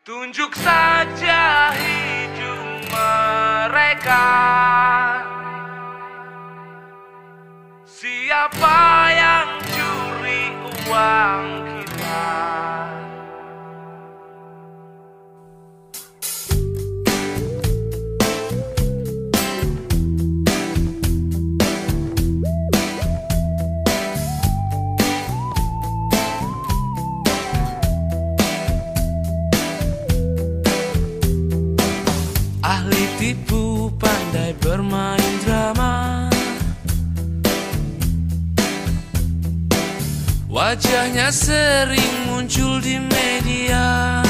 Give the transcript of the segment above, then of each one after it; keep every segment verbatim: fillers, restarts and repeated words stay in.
Tunjuk saja hidung mereka. Siapa yang curi uang kita? Ahli tipu pandai bermain drama, wajahnya sering muncul di media.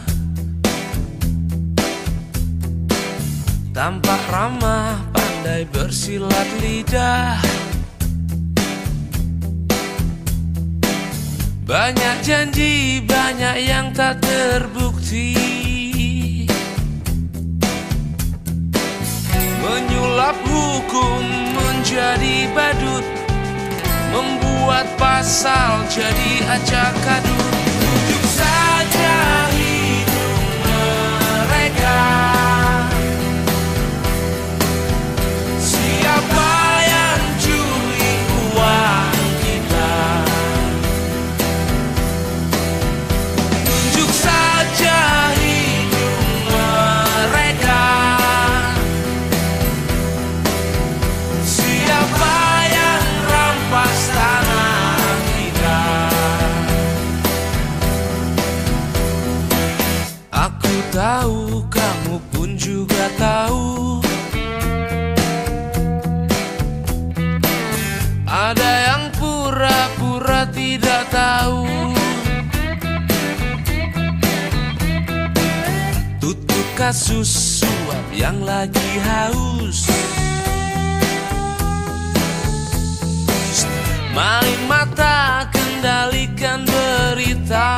Tampak ramah, pandai bersilat lidah. Banyak janji, banyak yang tak terbukti. Menyulap hukum menjadi badut, membuat pasal jadi acak adut. Tunjuk saja hidung mereka. Siapa yang curi uang kita? Tunjuk saja hidung mereka. Siapa yang rampas tanah kita? Aku tahu, kamu pun juga tahu. Ada yang pura-pura tidak tahu. Tutup kasus suap yang lagi haus. Main mata, kendalikan berita.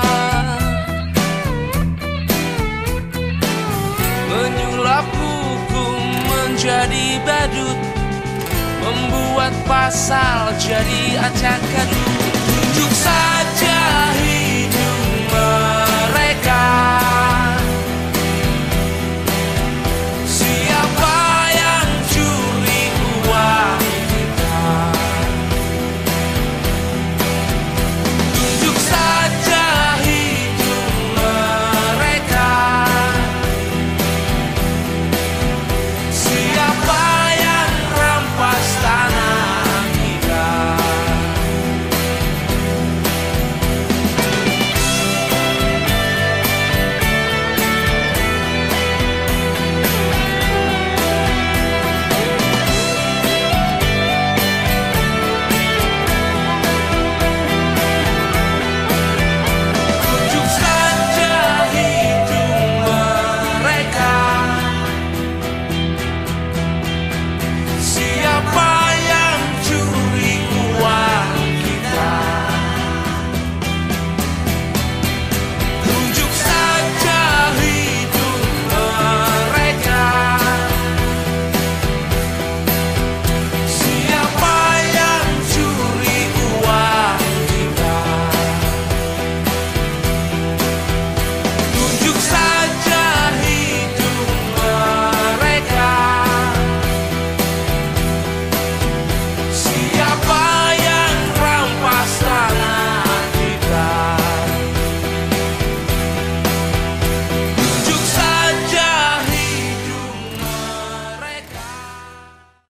Menyulap hukum menjadi badut, membuat pasal jadi acak adut. Tunjuk saja